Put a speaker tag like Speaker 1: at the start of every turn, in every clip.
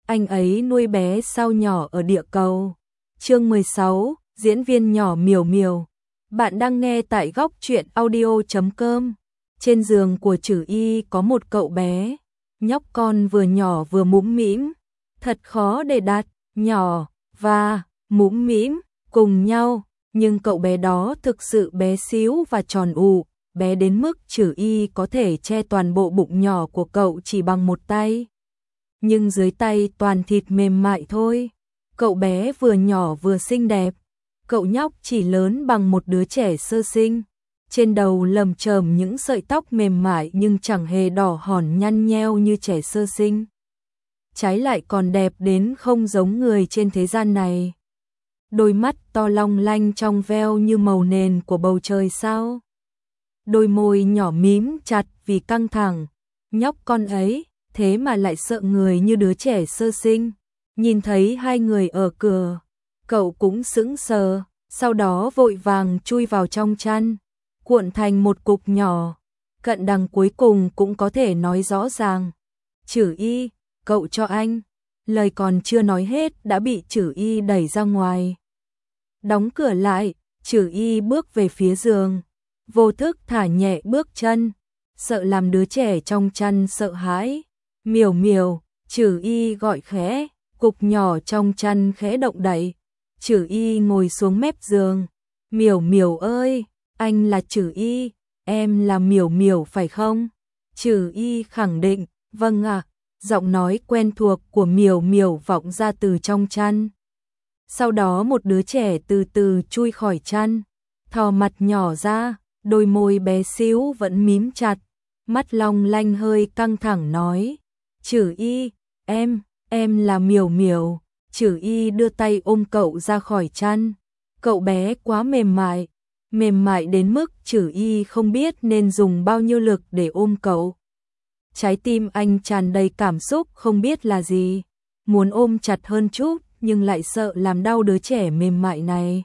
Speaker 1: anh ấy nuôi bé sao nhỏ ở địa cầu. Chương 16, diễn viên nhỏ Miểu Miểu. Bạn đang nghe tại góc truyện audio.com. Trên giường của Trử Y có một cậu bé, nhóc con vừa nhỏ vừa mũm mĩm, thật khó để đặt nhỏ và mũm mĩm cùng nhau, nhưng cậu bé đó thực sự bé xíu và tròn ù, bé đến mức Trử Y có thể che toàn bộ bụng nhỏ của cậu chỉ bằng một tay. Nhưng dưới tay toàn thịt mềm mại thôi. Cậu bé vừa nhỏ vừa xinh đẹp. Cậu nhóc chỉ lớn bằng một đứa trẻ sơ sinh. Trên đầu lầm chởm những sợi tóc mềm mại nhưng chẳng hề đỏ hòn nhăn nheo như trẻ sơ sinh. Trái lại còn đẹp đến không giống người trên thế gian này. Đôi mắt to long lanh trong veo như màu nền của bầu trời sao. Đôi môi nhỏ mím chặt vì căng thẳng. Nhóc con ấy, thế mà lại sợ người như đứa trẻ sơ sinh. Nhìn thấy hai người ở cửa, cậu cũng sững sờ, sau đó vội vàng chui vào trong chăn, cuộn thành một cục nhỏ. Cận đằng cuối cùng cũng có thể nói rõ ràng. Trử Y, cậu cho anh. Lời còn chưa nói hết đã bị Trử Y đẩy ra ngoài. Đóng cửa lại, Trử Y bước về phía giường, vô thức thả nhẹ bước chân, sợ làm đứa trẻ trong chăn sợ hãi. Miểu Miểu, Trử Y gọi khẽ, cục nhỏ trong chăn khẽ động đậy. Trử Y ngồi xuống mép giường. Miểu Miểu ơi, anh là Trử Y, em là Miểu Miểu phải không? Trử Y khẳng định, vâng ạ. Giọng nói quen thuộc của Miểu Miểu vọng ra từ trong chăn. Sau đó một đứa trẻ từ từ chui khỏi chăn, thò mặt nhỏ ra, đôi môi bé xíu vẫn mím chặt, mắt long lanh hơi căng thẳng nói. Trử Y, em là Miểu Miểu. Trử Y đưa tay ôm cậu ra khỏi chăn. Cậu bé quá mềm mại đến mức Trử Y không biết nên dùng bao nhiêu lực để ôm cậu. Trái tim anh tràn đầy cảm xúc không biết là gì, muốn ôm chặt hơn chút nhưng lại sợ làm đau đứa trẻ mềm mại này.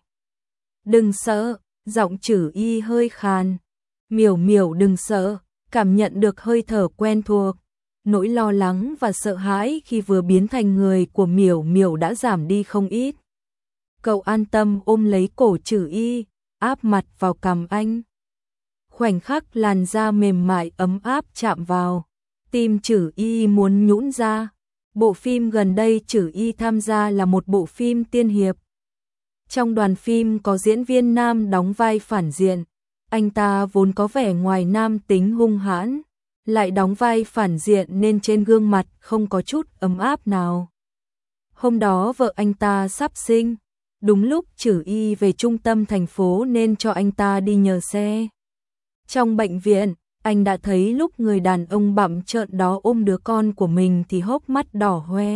Speaker 1: Đừng sợ, giọng Trử Y hơi khàn. Miểu Miểu đừng sợ, cảm nhận được hơi thở quen thuộc. Nỗi lo lắng và sợ hãi khi vừa biến thành người của Miểu Miểu đã giảm đi không ít. Cậu an tâm ôm lấy cổ Trử Y, áp mặt vào cằm anh. Khoảnh khắc làn da mềm mại ấm áp chạm vào, tim Trử Y muốn nhũn ra. Bộ phim gần đây Trử Y tham gia là một bộ phim tiên hiệp. Trong đoàn phim có diễn viên nam đóng vai phản diện. Anh ta vốn có vẻ ngoài nam tính hung hãn, lại đóng vai phản diện nên trên gương mặt không có chút ấm áp nào. Hôm đó vợ anh ta sắp sinh, đúng lúc Trử Y về trung tâm thành phố nên cho anh ta đi nhờ xe. Trong bệnh viện, anh đã thấy lúc người đàn ông bặm trợn đó ôm đứa con của mình thì hốc mắt đỏ hoe.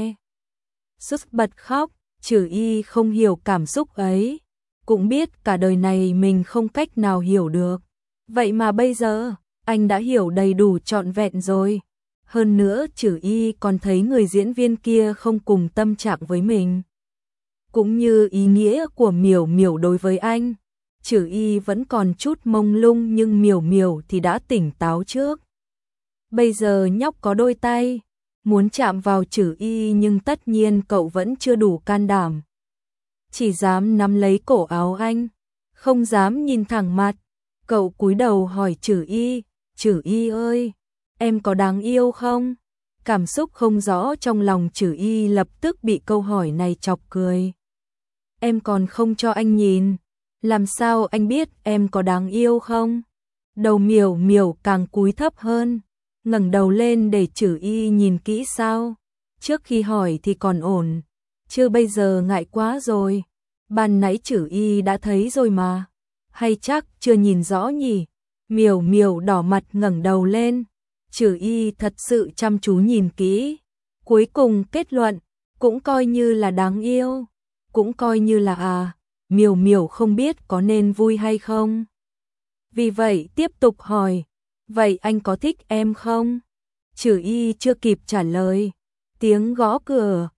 Speaker 1: Sút bật khóc, Trử Y không hiểu cảm xúc ấy, cũng biết cả đời này mình không cách nào hiểu được. Vậy mà bây giờ, anh đã hiểu đầy đủ trọn vẹn rồi. Hơn nữa Trử Y còn thấy người diễn viên kia không cùng tâm trạng với mình. Cũng như ý nghĩa của Miểu Miểu đối với anh. Trử Y vẫn còn chút mông lung nhưng Miểu Miểu thì đã tỉnh táo trước. Bây giờ nhóc có đôi tay, muốn chạm vào Trử Y nhưng tất nhiên cậu vẫn chưa đủ can đảm. Chỉ dám nắm lấy cổ áo anh, không dám nhìn thẳng mặt. Cậu cúi đầu hỏi Trử Y, Trử Y ơi, em có đáng yêu không? Cảm xúc không rõ trong lòng Trử Y lập tức bị câu hỏi này chọc cười. Em còn không cho anh nhìn, làm sao anh biết em có đáng yêu không? Đầu Miểu Miểu càng cúi thấp hơn, ngẩng đầu lên để Trử Y nhìn kỹ sao? Trước khi hỏi thì còn ổn, chứ bây giờ ngại quá rồi. Ban nãy Trử Y đã thấy rồi mà. Hay chắc chưa nhìn rõ nhỉ? Miểu Miểu đỏ mặt ngẩng đầu lên. Trử Y thật sự chăm chú nhìn kỹ. Cuối cùng kết luận, cũng coi như là đáng yêu. Cũng coi như là Miểu Miểu không biết có nên vui hay không. Vì vậy tiếp tục hỏi, vậy anh có thích em không? Trử Y chưa kịp trả lời. Tiếng gõ cửa,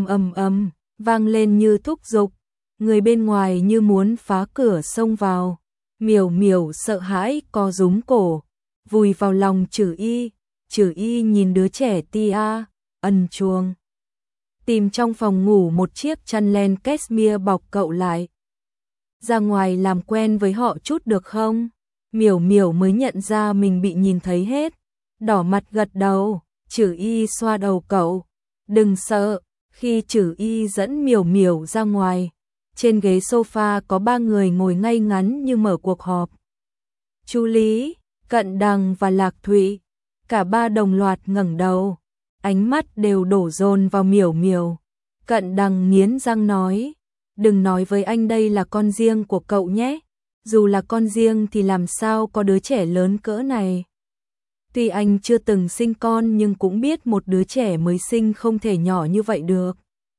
Speaker 1: ầm vang lên như thúc giục. Người bên ngoài như muốn phá cửa xông vào. Miểu Miểu sợ hãi co rúm cổ, vùi vào lòng Trử Y. Trử Y nhìn đứa trẻ tia, ân chuông. tìm trong phòng ngủ một chiếc chăn len cashmere bọc cậu lại. Ra ngoài làm quen với họ chút được không? Miểu Miểu mới nhận ra mình bị nhìn thấy hết, đỏ mặt gật đầu. Trử Y xoa đầu cậu, đừng sợ. Khi Trử Y dẫn Miểu Miểu ra ngoài, trên ghế sofa có 3 người ngồi ngay ngắn như mở cuộc họp. Chu Lý, Cận Đằng và Lạc Thụy, cả ba đồng loạt ngẩng đầu, ánh mắt đều đổ dồn vào Miểu Miểu. Cận Đằng nghiến răng nói, đừng nói với anh đây là con riêng của cậu nhé, dù là con riêng thì làm sao có đứa trẻ lớn cỡ này. Tuy anh chưa từng sinh con nhưng cũng biết một đứa trẻ mới sinh không thể nhỏ như vậy được.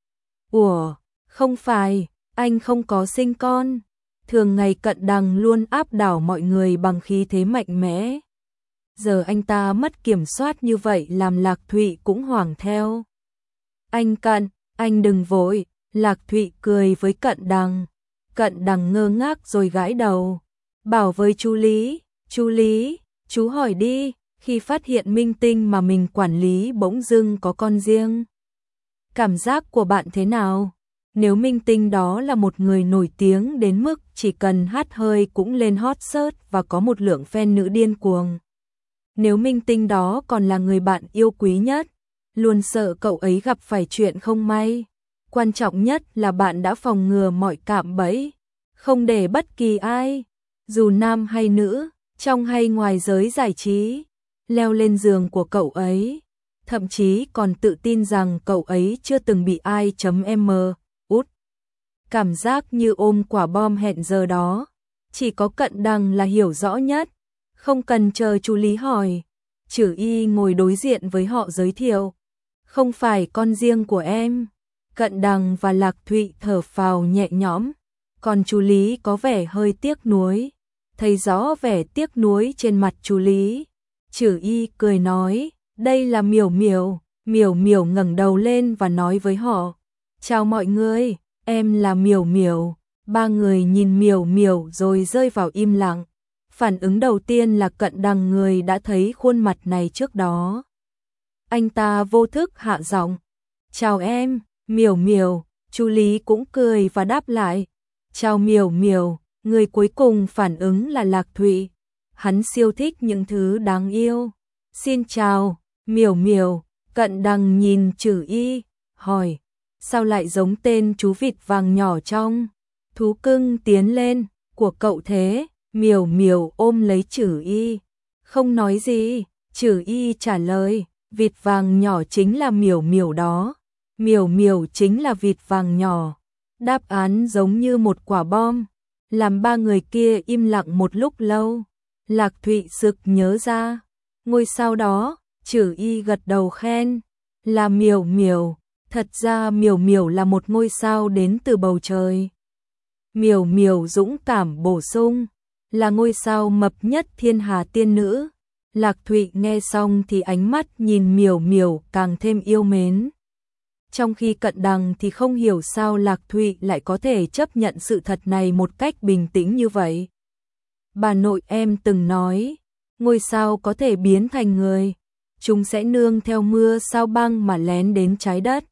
Speaker 1: Ủa, không phải, anh không có sinh con. Thường ngày Cận Đằng luôn áp đảo mọi người bằng khí thế mạnh mẽ. Giờ anh ta mất kiểm soát như vậy làm Lạc Thụy cũng hoảng theo. Anh Cận, anh đừng vội. Lạc Thụy cười với Cận Đằng. Cận Đằng ngơ ngác rồi gãi đầu. Bảo với chú Lý, chú hỏi đi, khi phát hiện minh tinh mà mình quản lý bỗng dưng có con riêng. Cảm giác của bạn thế nào? Nếu minh tinh đó là một người nổi tiếng đến mức chỉ cần hát hơi cũng lên hot search và có một lượng fan nữ điên cuồng. Nếu minh tinh đó còn là người bạn yêu quý nhất, luôn sợ cậu ấy gặp phải chuyện không may. Quan trọng nhất là bạn đã phòng ngừa mọi cạm bẫy, không để bất kỳ ai, dù nam hay nữ, trong hay ngoài giới giải trí, leo lên giường của cậu ấy, thậm chí còn tự tin rằng cậu ấy chưa từng bị ai.m út. Cảm giác như ôm quả bom hẹn giờ đó, chỉ có Cận Đằng là hiểu rõ nhất. Không cần chờ chú Lý hỏi, Trử Y ngồi đối diện với họ giới thiệu. Không phải con riêng của em. Cận Đằng và Lạc Thụy thở phào nhẹ nhõm, còn chú Lý có vẻ hơi tiếc nuối. Thấy rõ vẻ tiếc nuối trên mặt chú Lý, Trử Y cười nói, đây là Miểu Miểu. Miểu Miểu ngẩng đầu lên và nói với họ, chào mọi người, em là Miểu Miểu. Ba người nhìn Miểu Miểu rồi rơi vào im lặng. Phản ứng đầu tiên là Cận Đằng, người đã thấy khuôn mặt này trước đó. Anh ta vô thức hạ giọng, chào em, Miểu Miểu. Chú Lý cũng cười và đáp lại, chào Miểu Miểu. Người cuối cùng phản ứng là Lạc Thụy. Hắn siêu thích những thứ đáng yêu. Xin chào, Miểu Miểu. Cận Đằng nhìn Trử Y, hỏi, sao lại giống tên chú vịt vàng nhỏ trong Thú Cưng Tiến Lên của cậu thế? Miểu Miểu ôm lấy Trử Y, không nói gì. Trử Y trả lời, vịt vàng nhỏ chính là Miểu Miểu đó. Miểu Miểu chính là vịt vàng nhỏ. Đáp án giống như một quả bom, làm ba người kia im lặng một lúc lâu. Lạc Thụy sực nhớ ra, ngôi sao đó. Trử Y gật đầu khen, là Miểu Miểu. Thật ra Miểu Miểu là một ngôi sao đến từ bầu trời. Miểu Miểu dũng cảm bổ sung, là ngôi sao mập nhất thiên hà tiên nữ. Lạc Thụy nghe xong thì ánh mắt nhìn Miểu Miểu càng thêm yêu mến. Trong khi Cận Đằng thì không hiểu sao Lạc Thụy lại có thể chấp nhận sự thật này một cách bình tĩnh như vậy. Bà nội em từng nói, ngôi sao có thể biến thành người, chúng sẽ nương theo mưa sao băng mà lén đến trái đất,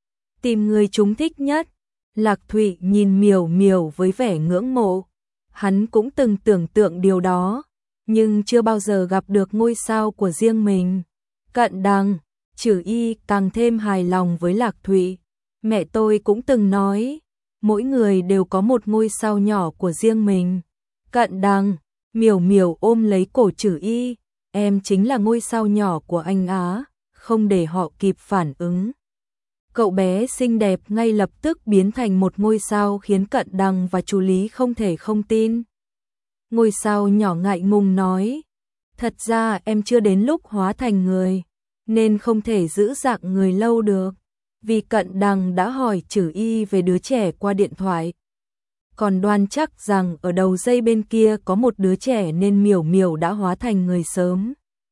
Speaker 1: tìm người chúng thích nhất. Lạc Thụy nhìn Miểu Miểu với vẻ ngưỡng mộ. Hắn cũng từng tưởng tượng điều đó, nhưng chưa bao giờ gặp được ngôi sao của riêng mình. Cận Đằng, Trử Y càng thêm hài lòng với Lạc Thụy. Mẹ tôi cũng từng nói, mỗi người đều có một ngôi sao nhỏ của riêng mình. Cận Đằng, Miểu Miểu ôm lấy cổ Trử Y, em chính là ngôi sao nhỏ của anh Á. Không để họ kịp phản ứng, cậu bé xinh đẹp ngay lập tức biến thành một ngôi sao khiến Cận Đằng và chú Lý không thể không tin. Ngôi sao nhỏ ngại ngùng nói, thật ra em chưa đến lúc hóa thành người, nên không thể giữ dạng người lâu được. Vì Cận Đằng đã hỏi Trử Y về đứa trẻ qua điện thoại, còn đoan chắc rằng ở đầu dây bên kia có một đứa trẻ nên Miểu Miểu đã hóa thành người sớm.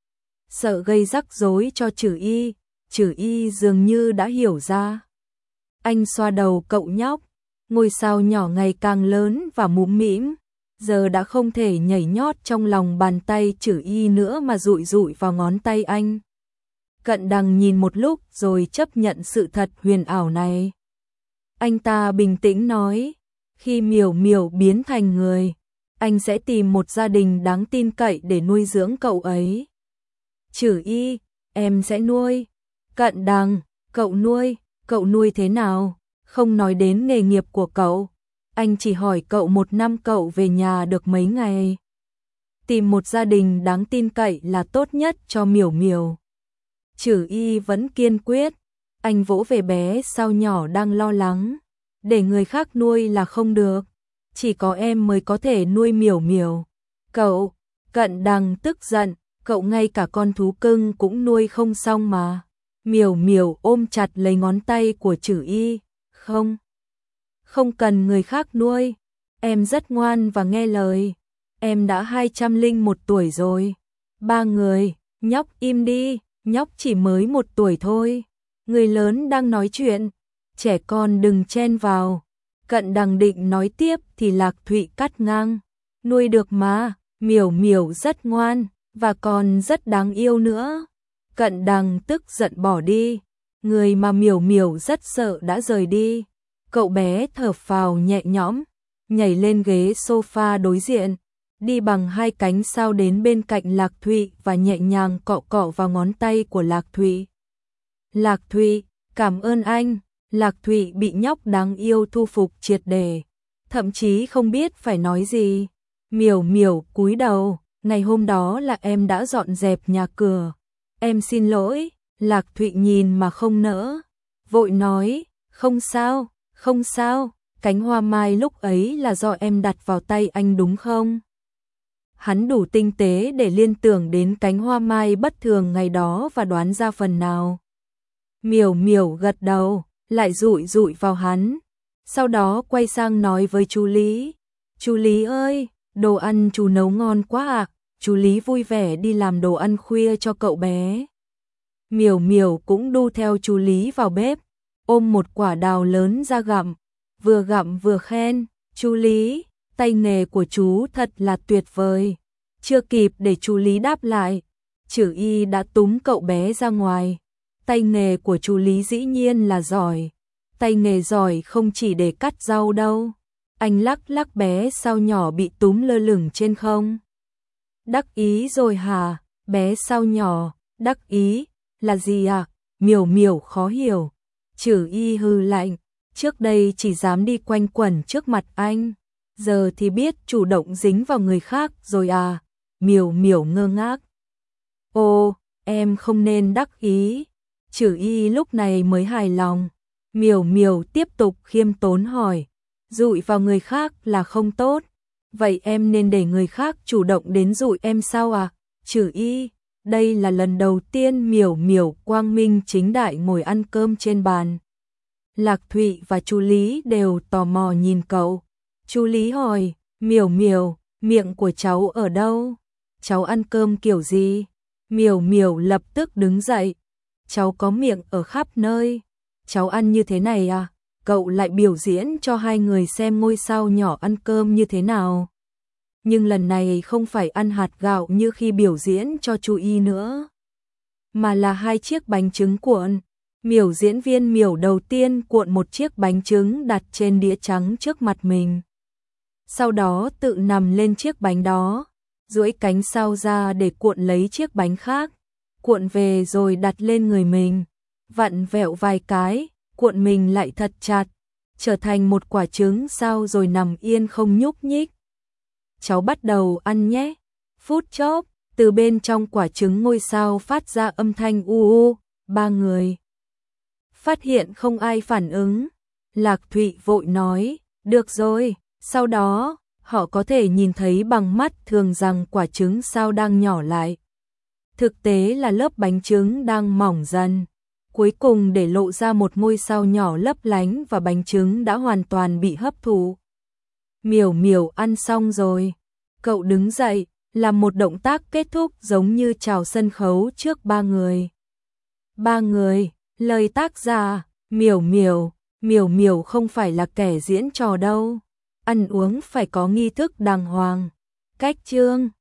Speaker 1: Sợ gây rắc rối cho Trử Y, Trử Y dường như đã hiểu ra. Anh xoa đầu cậu nhóc, ngôi sao nhỏ ngày càng lớn và mũm mĩm, giờ đã không thể nhảy nhót trong lòng bàn tay Trử Y nữa mà dụi dụi vào ngón tay anh. Cận Đằng nhìn một lúc rồi chấp nhận sự thật huyền ảo này. Anh ta bình tĩnh nói, khi Miểu Miểu biến thành người, anh sẽ tìm một gia đình đáng tin cậy để nuôi dưỡng cậu ấy. Chử Y, em sẽ nuôi. Cận Đằng, cậu nuôi thế nào? Không nói đến nghề nghiệp của cậu, anh chỉ hỏi cậu một năm cậu về nhà được mấy ngày. Tìm một gia đình đáng tin cậy là tốt nhất cho Miểu Miểu. Chử Y vẫn kiên quyết, anh vỗ về bé sao nhỏ đang lo lắng. Để người khác nuôi là không được, chỉ có em mới có thể nuôi Miểu Miểu. Cậu, Cận Đằng tức giận, cậu ngay cả con thú cưng cũng nuôi không xong mà. Miểu Miểu ôm chặt lấy ngón tay của Chử Y, không cần người khác nuôi, em rất ngoan và nghe lời. Em đã 201 tuổi rồi. 3 người, nhóc im đi, nhóc chỉ mới 1 tuổi thôi. Người lớn đang nói chuyện, trẻ con đừng chen vào. Cận Đằng định nói tiếp thì Lạc Thụy cắt ngang. Nuôi được mà, Miểu Miểu rất ngoan, và còn rất đáng yêu nữa. Cận Đằng tức giận bỏ đi. Người mà Miểu Miểu rất sợ đã rời đi. Cậu bé thở phào nhẹ nhõm, nhảy lên ghế sofa đối diện, đi bằng 2 cánh sao đến bên cạnh Lạc Thụy và nhẹ nhàng cọ cọ vào ngón tay của Lạc Thụy. Lạc Thụy, cảm ơn anh. Lạc Thụy bị nhóc đáng yêu thu phục triệt để, thậm chí không biết phải nói gì. Miểu Miểu cúi đầu, ngày hôm đó là em đã dọn dẹp nhà cửa. Em xin lỗi. Lạc Thụy nhìn mà không nỡ, vội nói, không sao, cánh hoa mai lúc ấy là do em đặt vào tay anh đúng không? Hắn đủ tinh tế để liên tưởng đến cánh hoa mai bất thường ngày đó và đoán ra phần nào. Miểu Miểu gật đầu, lại dụi dụi vào hắn, sau đó quay sang nói với chú Lý. Chú Lý ơi, đồ ăn chú nấu ngon quá ạ. Chú Lý vui vẻ đi làm đồ ăn khuya cho cậu bé. Miểu Miểu cũng đu theo chú Lý vào bếp, ôm một quả đào lớn ra gặm vừa khen, chú Lý, tay nghề của chú thật là tuyệt vời. Chưa kịp để chú Lý đáp lại, Chử Y đã túm cậu bé ra ngoài. Tay nghề của chú Lý dĩ nhiên là giỏi, tay nghề giỏi không chỉ để cắt rau đâu. Anh lắc lắc bé sao nhỏ bị túm lơ lửng trên không. Đắc ý rồi hả? Bé sao nhỏ, đắc ý là gì à? Miểu Miểu khó hiểu. Chử Y hừ lạnh, trước đây chỉ dám đi quanh quẩn trước mặt anh, giờ thì biết chủ động dính vào người khác rồi à? Miểu Miểu ngơ ngác. Ô, em không nên đắc ý. Chử Y lúc này mới hài lòng. Miểu Miểu tiếp tục khiêm tốn hỏi, dụi vào người khác là không tốt, vậy em nên để người khác chủ động đến dụi em sao à? Chử Y, đây là lần đầu tiên Miểu Miểu quang minh chính đại ngồi ăn cơm trên bàn. Lạc Thụy và chú Lý đều tò mò nhìn cậu. Chú Lý hỏi, Miểu Miểu, miệng của cháu ở đâu? Cháu ăn cơm kiểu gì? Miểu Miểu lập tức đứng dậy. Cháu có miệng ở khắp nơi. Cháu ăn như thế này à? Cậu lại biểu diễn cho 2 người xem ngôi sao nhỏ ăn cơm như thế nào. Nhưng lần này không phải ăn hạt gạo như khi biểu diễn cho chú Y nữa, mà là 2 chiếc bánh trứng cuộn. Miểu diễn viên Miểu đầu tiên cuộn một chiếc bánh trứng đặt trên đĩa trắng trước mặt mình. Sau đó tự nằm lên chiếc bánh đó, duỗi cánh sau ra để cuộn lấy chiếc bánh khác, cuộn về rồi đặt lên người mình, vặn vẹo vài cái, cuộn mình lại thật chặt, trở thành một quả trứng sao rồi nằm yên không nhúc nhích. Cháu bắt đầu ăn nhé. Phút chốc, từ bên trong quả trứng ngôi sao phát ra âm thanh u u. 3 người phát hiện không ai phản ứng. Lạc Thụy vội nói, được rồi. Sau đó, họ có thể nhìn thấy bằng mắt thường rằng quả trứng sao đang nhỏ lại. Thực tế là lớp bánh trứng đang mỏng dần, cuối cùng để lộ ra một ngôi sao nhỏ lấp lánh và bánh trứng đã hoàn toàn bị hấp thụ. Miểu Miểu ăn xong rồi. Cậu đứng dậy, làm một động tác kết thúc giống như chào sân khấu trước 3 người. 3 người, lời tác giả, Miểu Miểu không phải là kẻ diễn trò đâu. Ăn uống phải có nghi thức đàng hoàng. Cách chương